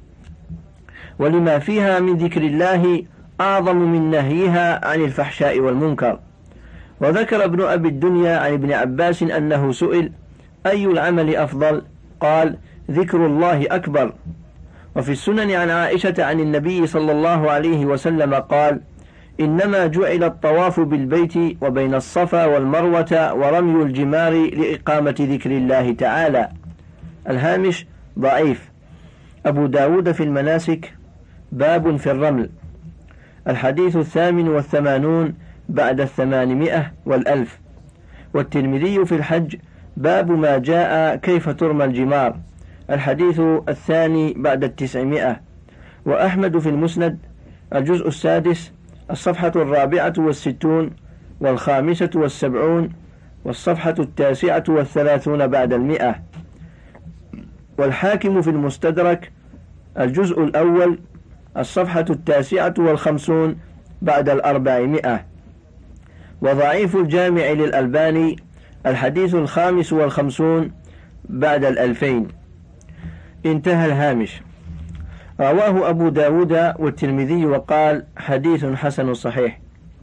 ولما فيها من ذكر الله أعظم من نهيها عن الفحشاء والمنكر. وذكر ابن أبي الدنيا عن ابن عباس أنه سئل أي العمل أفضل؟ قال ذكر الله أكبر. وفي السنن عن عائشة عن النبي صلى الله عليه وسلم قال إنما جعل الطواف بالبيت وبين الصفا والمروة ورمي الجمار لإقامة ذكر الله تعالى. الهامش ضعيف. أبو داود في المناسك باب في الرمل. الحديث 88 بعد 800 و1000. والترمذي في الحج باب ما جاء كيف ترمى الجمار. الحديث 2 بعد 900. وأحمد في المسند الجزء 6 الصفحة 64 و75 والصفحة 39 بعد 100. والحاكم في المستدرك الجزء الأول الصفحة 59 بعد 400. وضعيف الجامع للألباني الحديث 55 بعد 2000. انتهى الهامش. رواه أبو داود والترمذي وقال حديث حسن صحيح.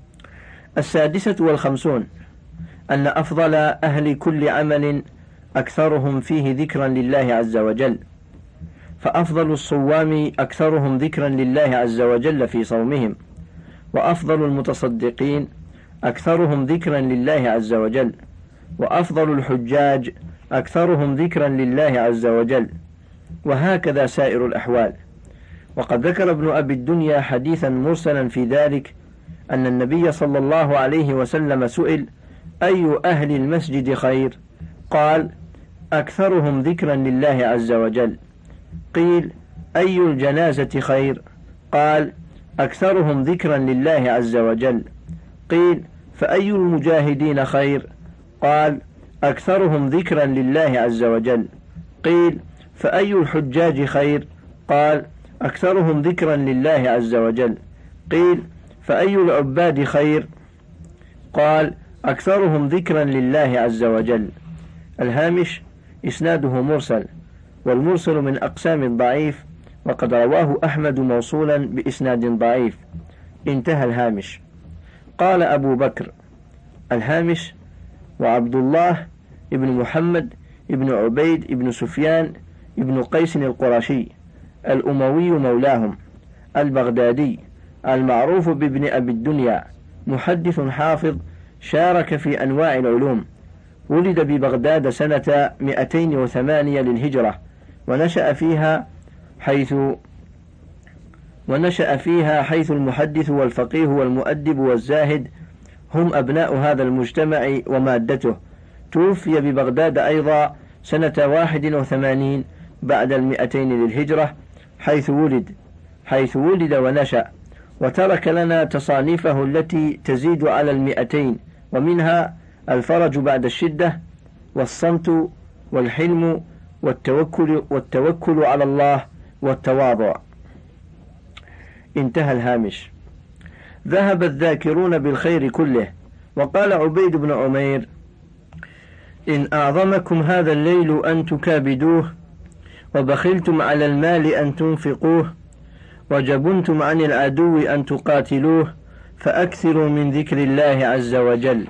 56 أن أفضل أهل كل عمل أكثرهم فيه ذكرا لله عز وجل، فأفضل الصوام أكثرهم ذكرا لله عز وجل في صومهم، وأفضل المتصدقين أكثرهم ذكرا لله عز وجل، وأفضل الحجاج أكثرهم ذكرا لله عز وجل، وهكذا سائر الأحوال. وقد ذكر ابن أبي الدنيا حديثا مرسلا في ذلك، أن النبي صلى الله عليه وسلم سئل: أي أهل المسجد خير؟ قال: أكثرهم ذكرا لله عز وجل. قيل: أي الجنازة خير؟ قال: أكثرهم ذكرا لله عز وجل. قيل: فأي المجاهدين خير؟ قال: أكثرهم ذكرا لله عز وجل. قيل: فأي الحجاج خير؟ قال: أكثرهم ذكرا لله عز وجل. قيل: فأي العباد خير؟ قال: أكثرهم ذكرا لله عز وجل. الهامش: إسناده مرسل، والمرسل من أقسام الضعيف، وقد رواه أحمد موصولا بإسناد ضعيف. انتهى الهامش. قال أبو بكر: الهامش: وعبد الله ابن محمد ابن عبيد ابن سفيان ابن قيس القرشي الأموي مولاهم البغدادي المعروف بابن أبي الدنيا، محدث حافظ شارك في أنواع العلوم، ولد ببغداد سنة 208 للهجرة، ونشأ فيها حيث المحدث والفقيه والمؤدب والزاهد هم أبناء هذا المجتمع ومادته. توفي ببغداد أيضا سنة 81 بعد 200 للهجرة، حيث ولد ونشأ، وترك لنا تصانيفه التي تزيد على 200، ومنها الفرج بعد الشدة، والصمت، والحلم، والتوكل على الله، والتواضع. انتهى الهامش. ذهب الذاكرون بالخير كله. وقال عبيد بن عمير: إن أعظمكم هذا الليل أن تكابدوه، وبخلتم على المال أن تنفقوه، وجبنتم عن العدو أن تقاتلوه، فأكثروا من ذكر الله عز وجل.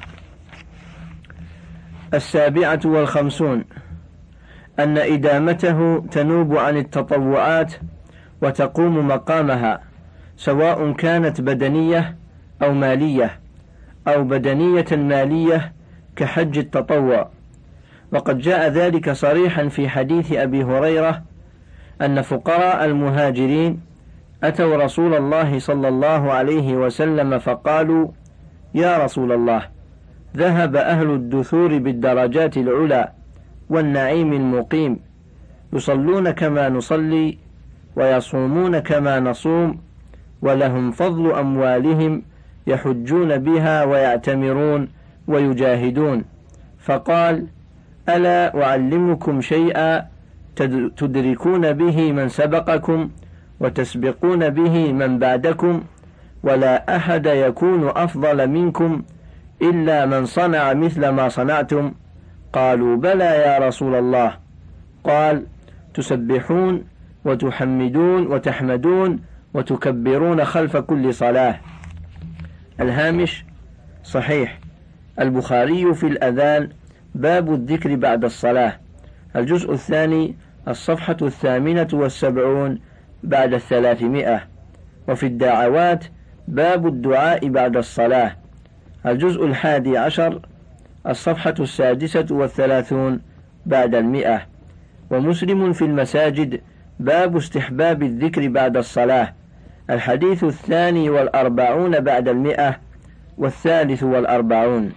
57 أن إدامته تنوب عن التطوعات وتقوم مقامها، سواء كانت بدنية أو مالية، أو بدنية مالية كحج التطوع. وقد جاء ذلك صريحا في حديث أبي هريرة أن فقراء المهاجرين أتوا رسول الله صلى الله عليه وسلم فقالوا: يا رسول الله، ذهب أهل الدثور بالدرجات العلى والنعيم المقيم، يصلون كما نصلي ويصومون كما نصوم، ولهم فضل أموالهم يحجون بها ويعتمرون ويجاهدون. فقال: ألا أعلمكم شيئا تدركون به من سبقكم وتسبقون به من بعدكم، ولا أحد يكون أفضل منكم إلا من صنع مثل ما صنعتم؟ قالوا: بلى يا رسول الله. قال: تسبحون وتحمدون وتحمدون وتكبرون خلف كل صلاة. الهامش: صحيح. البخاري في الأذان باب الذكر بعد الصلاة، الجزء الثاني، الصفحة 78 بعد 300. وفي الدعوات باب الدعاء بعد الصلاة، الجزء 11، الصفحة 36 بعد 100. ومسلم في المساجد باب استحباب الذكر بعد الصلاة، الحديث 42 بعد 100 و43.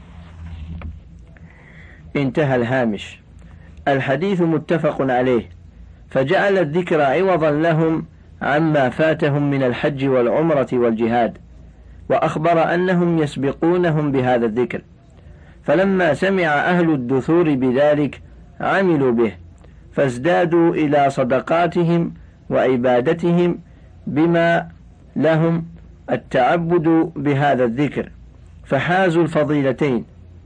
انتهى الهامش. الحديث متفق عليه، فجعل الذكر عوضا لهم عما فاتهم من الحج والعمرة والجهاد، وأخبر أنهم يسبقونهم بهذا الذكر. فلما سمع أهل الدثور بذلك عملوا به، فازدادوا إلى صدقاتهم وعبادتهم بما لهم التعبد بهذا الذكر، فحازوا الفضيلتين.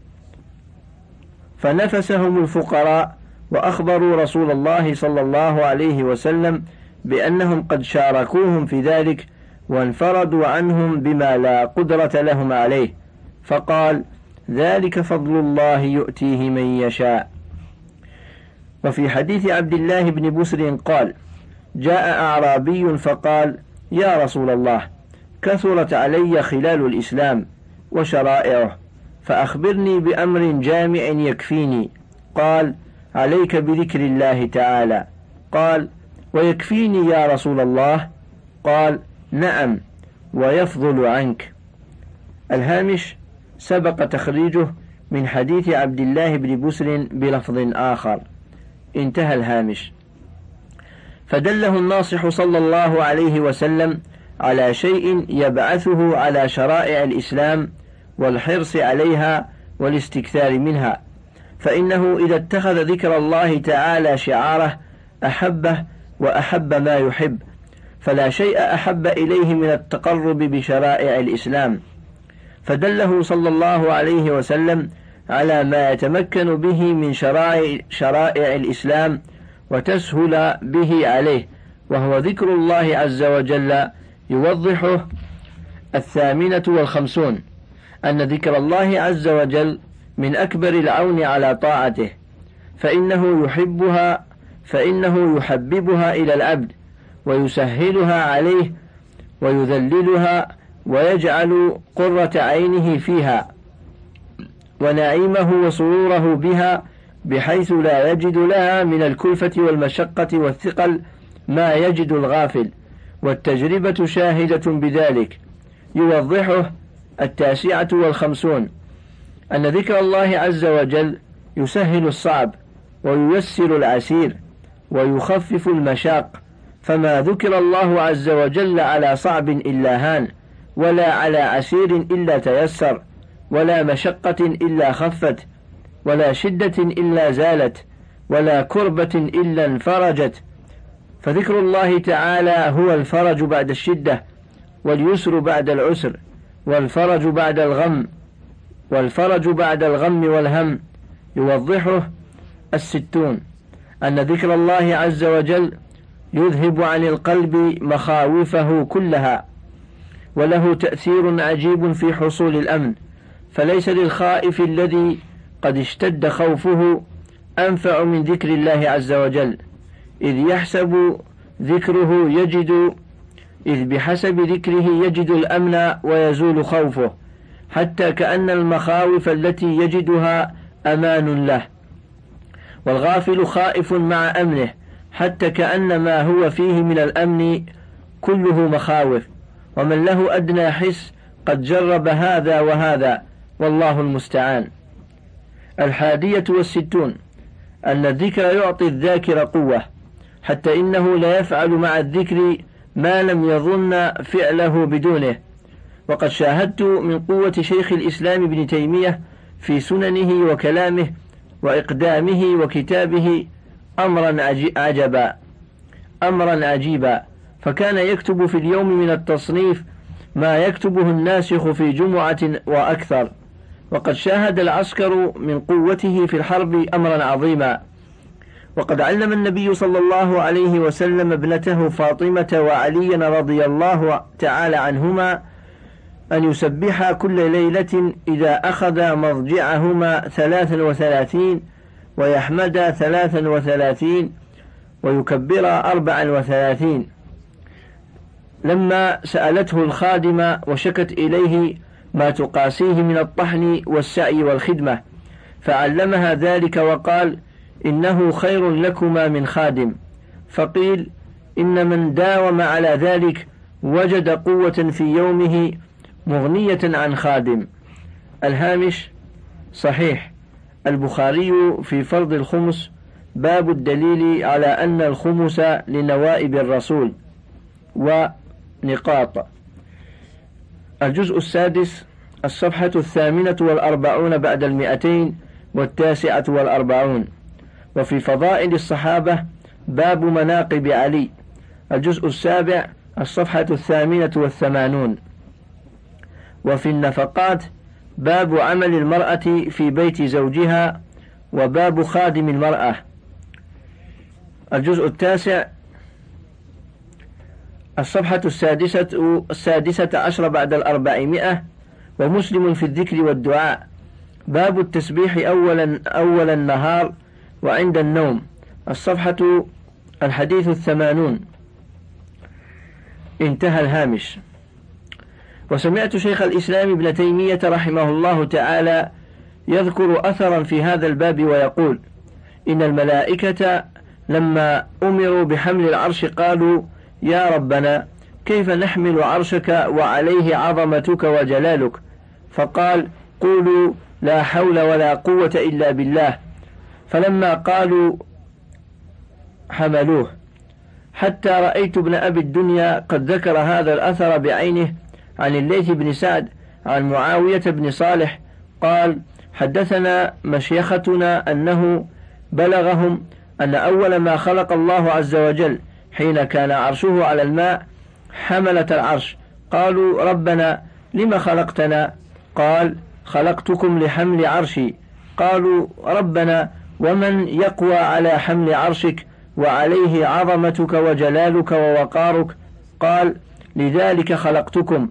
فنفسهم الفقراء وأخبروا رسول الله صلى الله عليه وسلم بأنهم قد شاركوهم في ذلك، وانفردوا عنهم بما لا قدرة لهم عليه، فقال: ذلك فضل الله يؤتيه من يشاء. وفي حديث عبد الله بن بسر قال: جاء أعرابي فقال: يا رسول الله، كثرت علي خلال الإسلام وشرائعه، فأخبرني بأمر جامع يكفيني. قال: عليك بذكر الله تعالى. قال: ويكفيني يا رسول الله؟ قال: نعم، ويفضل عنك. الهامش سبق تخريجه من حديث عبد الله بن بسر بلفظ آخر. انتهى الهامش. فدله الناصح صلى الله عليه وسلم على شيء يبعثه على شرائع الإسلام والحرص عليها والاستكثار منها، فإنه إذا اتخذ ذكر الله تعالى شعاره أحبه وأحب ما يحب، فلا شيء أحب إليه من التقرب بشرائع الإسلام. فدله صلى الله عليه وسلم على ما يتمكن به من شرائع الإسلام وتسهل به عليه، وهو ذكر الله عز وجل. يوضحه 58 أن ذكر الله عز وجل من أكبر العون على طاعته، فإنه يحببها إلى العبد ويسهلها عليه ويذللها ويجعل قرة عينه فيها ونعيمه وسروره بها، بحيث لا يجد لها من الكلفة والمشقة والثقل ما يجد الغافل، والتجربة شاهدة بذلك. يوضحه 59 أن ذكر الله عز وجل يسهل الصعب وييسر العسير ويخفف المشاق، فما ذكر الله عز وجل على صعب إلا هان، ولا على عسير إلا تيسر، ولا مشقة إلا خفت، ولا شدة إلا زالت، ولا كربة إلا انفرجت. فذكر الله تعالى هو الفرج بعد الشدة، واليسر بعد العسر، والفرج بعد الغم والهم. يوضحه 60 أن ذكر الله عز وجل يذهب عن القلب مخاوفه كلها، وله تأثير عجيب في حصول الأمن، فليس للخائف الذي قد اشتد خوفه أنفع من ذكر الله عز وجل، إذ بحسب ذكره يجد الأمن ويزول خوفه، حتى كأن المخاوف التي يجدها أمان له. والغافل خائف مع أمنه، حتى كأن ما هو فيه من الأمن كله مخاوف، ومن له أدنى حس قد جرب هذا وهذا، والله المستعان. 61 أن الذكر يعطي الذاكر قوة، حتى إنه لا يفعل مع الذكر ما لم يظن فعله بدونه. وقد شاهدت من قوة شيخ الإسلام ابن تيمية في سننه وكلامه وإقدامه وكتابه أمرا عجيبا، فكان يكتب في اليوم من التصنيف ما يكتبه الناسخ في جمعة وأكثر. وقد شاهد العسكر من قوته في الحرب أمرا عظيما. وقد علم النبي صلى الله عليه وسلم ابنته فاطمة وعليا رضي الله تعالى عنهما أن يسبحا كل ليلة إذا أخذ مضجعهما 33، ويحمدا 33، ويكبرا 34. لما سألته الخادمة وشكت إليه ما تقاسيه من الطحن والسعي والخدمة، فعلمها ذلك وقال: إنه خير لكما من خادم. فقيل: إن من داوم على ذلك وجد قوة في يومه مغنية عن خادم. الهامش صحيح. البخاري في فرض الخمس، باب الدليل على أن الخمس لنوائب الرسول. ونقاط. الجزء السادس، الصفحة 48 بعد 249. وفي فضائل الصحابة، باب مناقب علي. الجزء السابع، الصفحة 88. وفي النفقات، باب عمل المرأة في بيت زوجها، وباب خادم المرأة. الجزء التاسع، الصفحة 16 بعد 400. ومسلم في الذكر والدعاء، باب التسبيح أول النهار وعند النوم. الحديث 80. انتهى الهامش. وسمعت شيخ الإسلام ابن تيمية رحمه الله تعالى يذكر أثرا في هذا الباب ويقول: إن الملائكة لما أمروا بحمل العرش قالوا: يا ربنا كيف نحمل عرشك وعليه عظمتك وجلالك؟ فقال: قولوا لا حول ولا قوة إلا بالله. فلما قالوا حملوه، حتى رأيت ابن أبي الدنيا قد ذكر هذا الأثر بعينه عن الليث بن سعد عن معاوية بن صالح قال: حدثنا مشيختنا أنه بلغهم أن أول ما خلق الله عز وجل حين كان عرشه على الماء حملة العرش، قالوا: ربنا لما خلقتنا؟ قال: خلقتكم لحمل عرشي. قالوا: ربنا ومن يقوى على حمل عرشك وعليه عظمتك وجلالك ووقارك؟ قال: لذلك خلقتكم.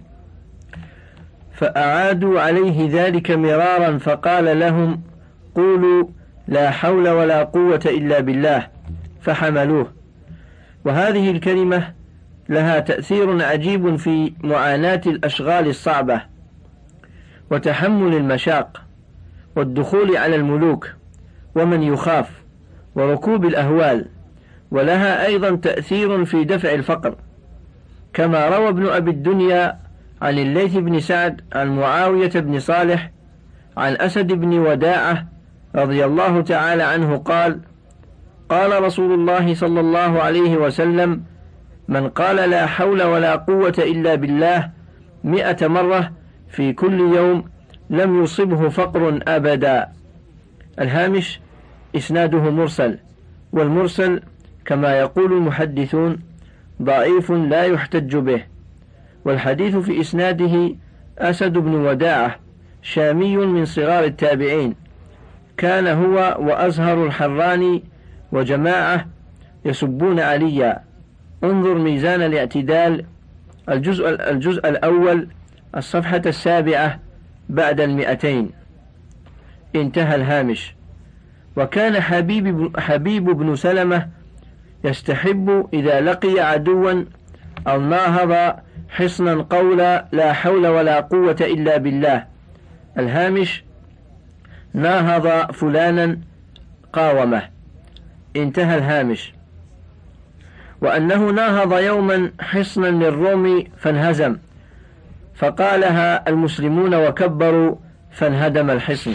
فأعادوا عليه ذلك مرارا، فقال لهم: قولوا لا حول ولا قوة إلا بالله، فحملوه. وهذه الكلمة لها تأثير عجيب في معاناة الأشغال الصعبة وتحمل المشاق والدخول على الملوك ومن يخاف وركوب الأهوال، ولها أيضا تأثير في دفع الفقر، كما روى ابن أبي الدنيا عن الليث بن سعد عن معاوية بن صالح عن أسد بن وداعة رضي الله تعالى عنه قال: قال رسول الله صلى الله عليه وسلم: من قال لا حول ولا قوة إلا بالله 100 مرة في كل يوم لم يصبه فقر أبدا. الهامش: إسناده مرسل، والمرسل كما يقول المحدثون ضعيف لا يحتج به. والحديث في إسناده أسد بن وداعة شامي من صغار التابعين، كان هو وأزهر الحراني وجماعة يسبون عليا. انظر ميزان الاعتدال الجزء الأول الصفحة 7 بعد 200. انتهى الهامش. وكان حبيب بن سلمة يستحب إذا لقي عدوا أو ناهض حصنا قول لا حول ولا قوة إلا بالله. الهامش: ناهض فلانا قاومه. انتهى الهامش. وأنه ناهض يوما حصنا للروم فانهزم، فقالها المسلمون وكبروا فانهدم الحصن.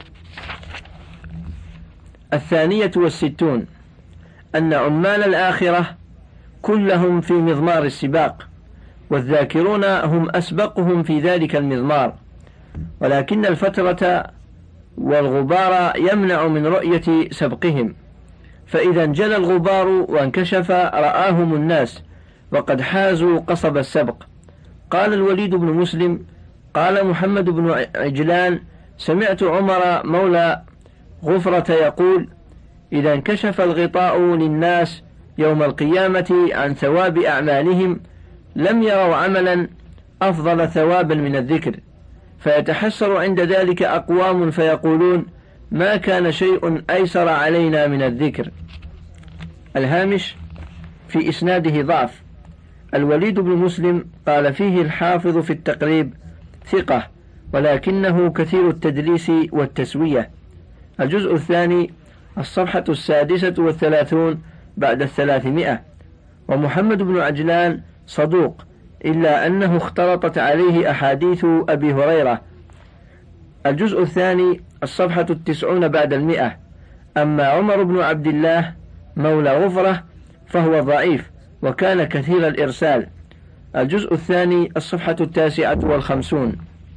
62 أن عمال الآخرة كلهم في مضمار السباق، والذاكرون هم أسبقهم في ذلك المضمار، ولكن الفترة والغبار يمنع من رؤية سبقهم، فإذا انجلى الغبار وانكشف رآهم الناس وقد حازوا قصب السبق. قال الوليد بن مسلم قال محمد بن عجلان: سمعت عمر مولى غفرة يقول: إذا انكشف الغطاء للناس يوم القيامة عن ثواب أعمالهم لم يروا عملا أفضل ثوابا من الذكر، فيتحسر عند ذلك أقوام فيقولون: ما كان شيء أيسر علينا من الذكر. الهامش: في إسناده ضعف. الوليد بن مسلم قال فيه الحافظ في التقريب: ثقة، ولكنه كثير التدليس والتسوية. الجزء الثاني الصفحة 36 بعد 300. ومحمد بن عجلان صدوق، إلا أنه اختلطت عليه أحاديث أبي هريرة. الجزء الثاني الصفحة 90 بعد 100. أما عمر بن عبد الله مولى غفرة فهو ضعيف وكان كثير الإرسال. الجزء الثاني الصفحة 59.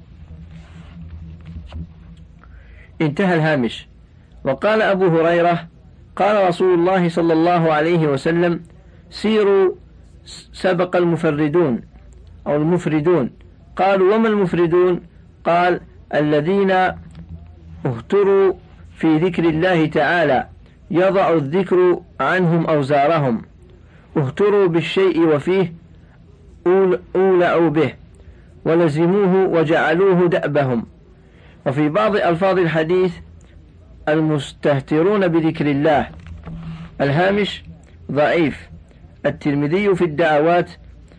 انتهى الهامش. وقال أبو هريرة: قال رسول الله صلى الله عليه وسلم: سيروا سبق المفردون أو المفردون. قالوا: وما المفردون؟ قال: الذين اهتروا في ذكر الله تعالى يضع الذكر عنهم أوزارهم، اهتروا بالشيء وفيه أولعوا به ولزموه وجعلوه دأبهم. وفي بعض ألفاظ الحديث: المستهترون بذكر الله. الهامش: ضعيف. الترمذي في الدعوات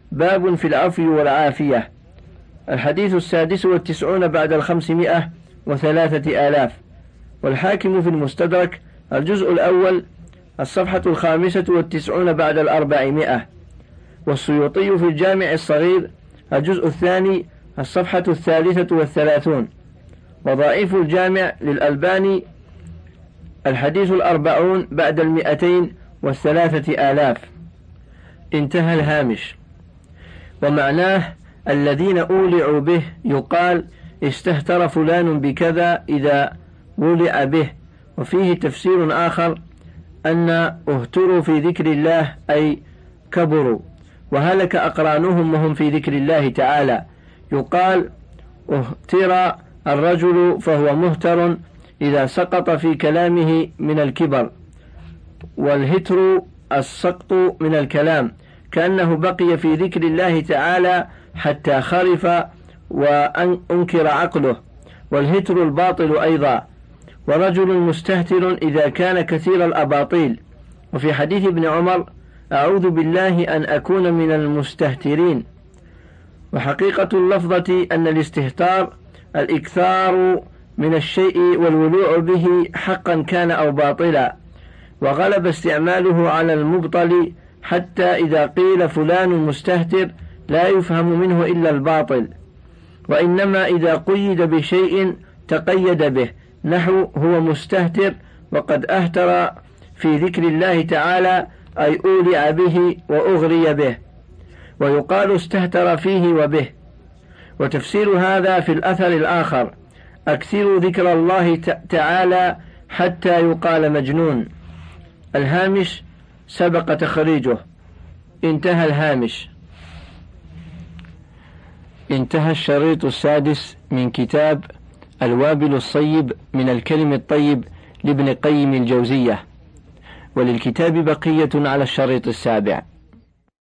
باب في العفو والعافية. الحديث 96 بعد 503,000. والحاكم في المستدرك الجزء الأول الصفحة 95 بعد 400. والسيوطي في الجامع الصغير الجزء الثاني الصفحة 33. وضعيف الجامع للألباني الحديث 40 بعد 203,000. انتهى الهامش. ومعناه الذين أولعوا به يقال استهتر فلان بكذا إذا ولع به. وفيه تفسير آخر أن اهتروا في ذكر الله أي كبروا وهلك أقرانهم وهم في ذكر الله تعالى. يقال اهتر الرجل فهو مهتر إذا سقط في كلامه من الكبر، والهتر السقط من الكلام كأنه بقي في ذكر الله تعالى حتى خرف وأنكر عقله، والهتر الباطل أيضا. ورجل مستهتر إذا كان كثير الأباطيل. وفي حديث ابن عمر أعوذ بالله أن أكون من المستهترين. وحقيقة اللفظة أن الاستهتار الإكثار من الشيء والولوع به حقا كان أو باطلا، وغلب استعماله على المبطل حتى إذا قيل فلان مستهتر لا يفهم منه إلا الباطل، وإنما إذا قيد بشيء تقيد به، نحو هو مستهتر وقد أهتر في ذكر الله تعالى أي أولع به وأغري به. ويقال استهتر فيه وبه. وتفسير هذا في الأثر الآخر أكثروا ذكر الله تعالى حتى يقال مجنون. الهامش سبق تخريجه. انتهى الهامش. انتهى الشريط السادس من كتاب الوابل الصيب من الكلم الطيب لابن قيم الجوزية، وللكتاب بقية على الشريط السابع.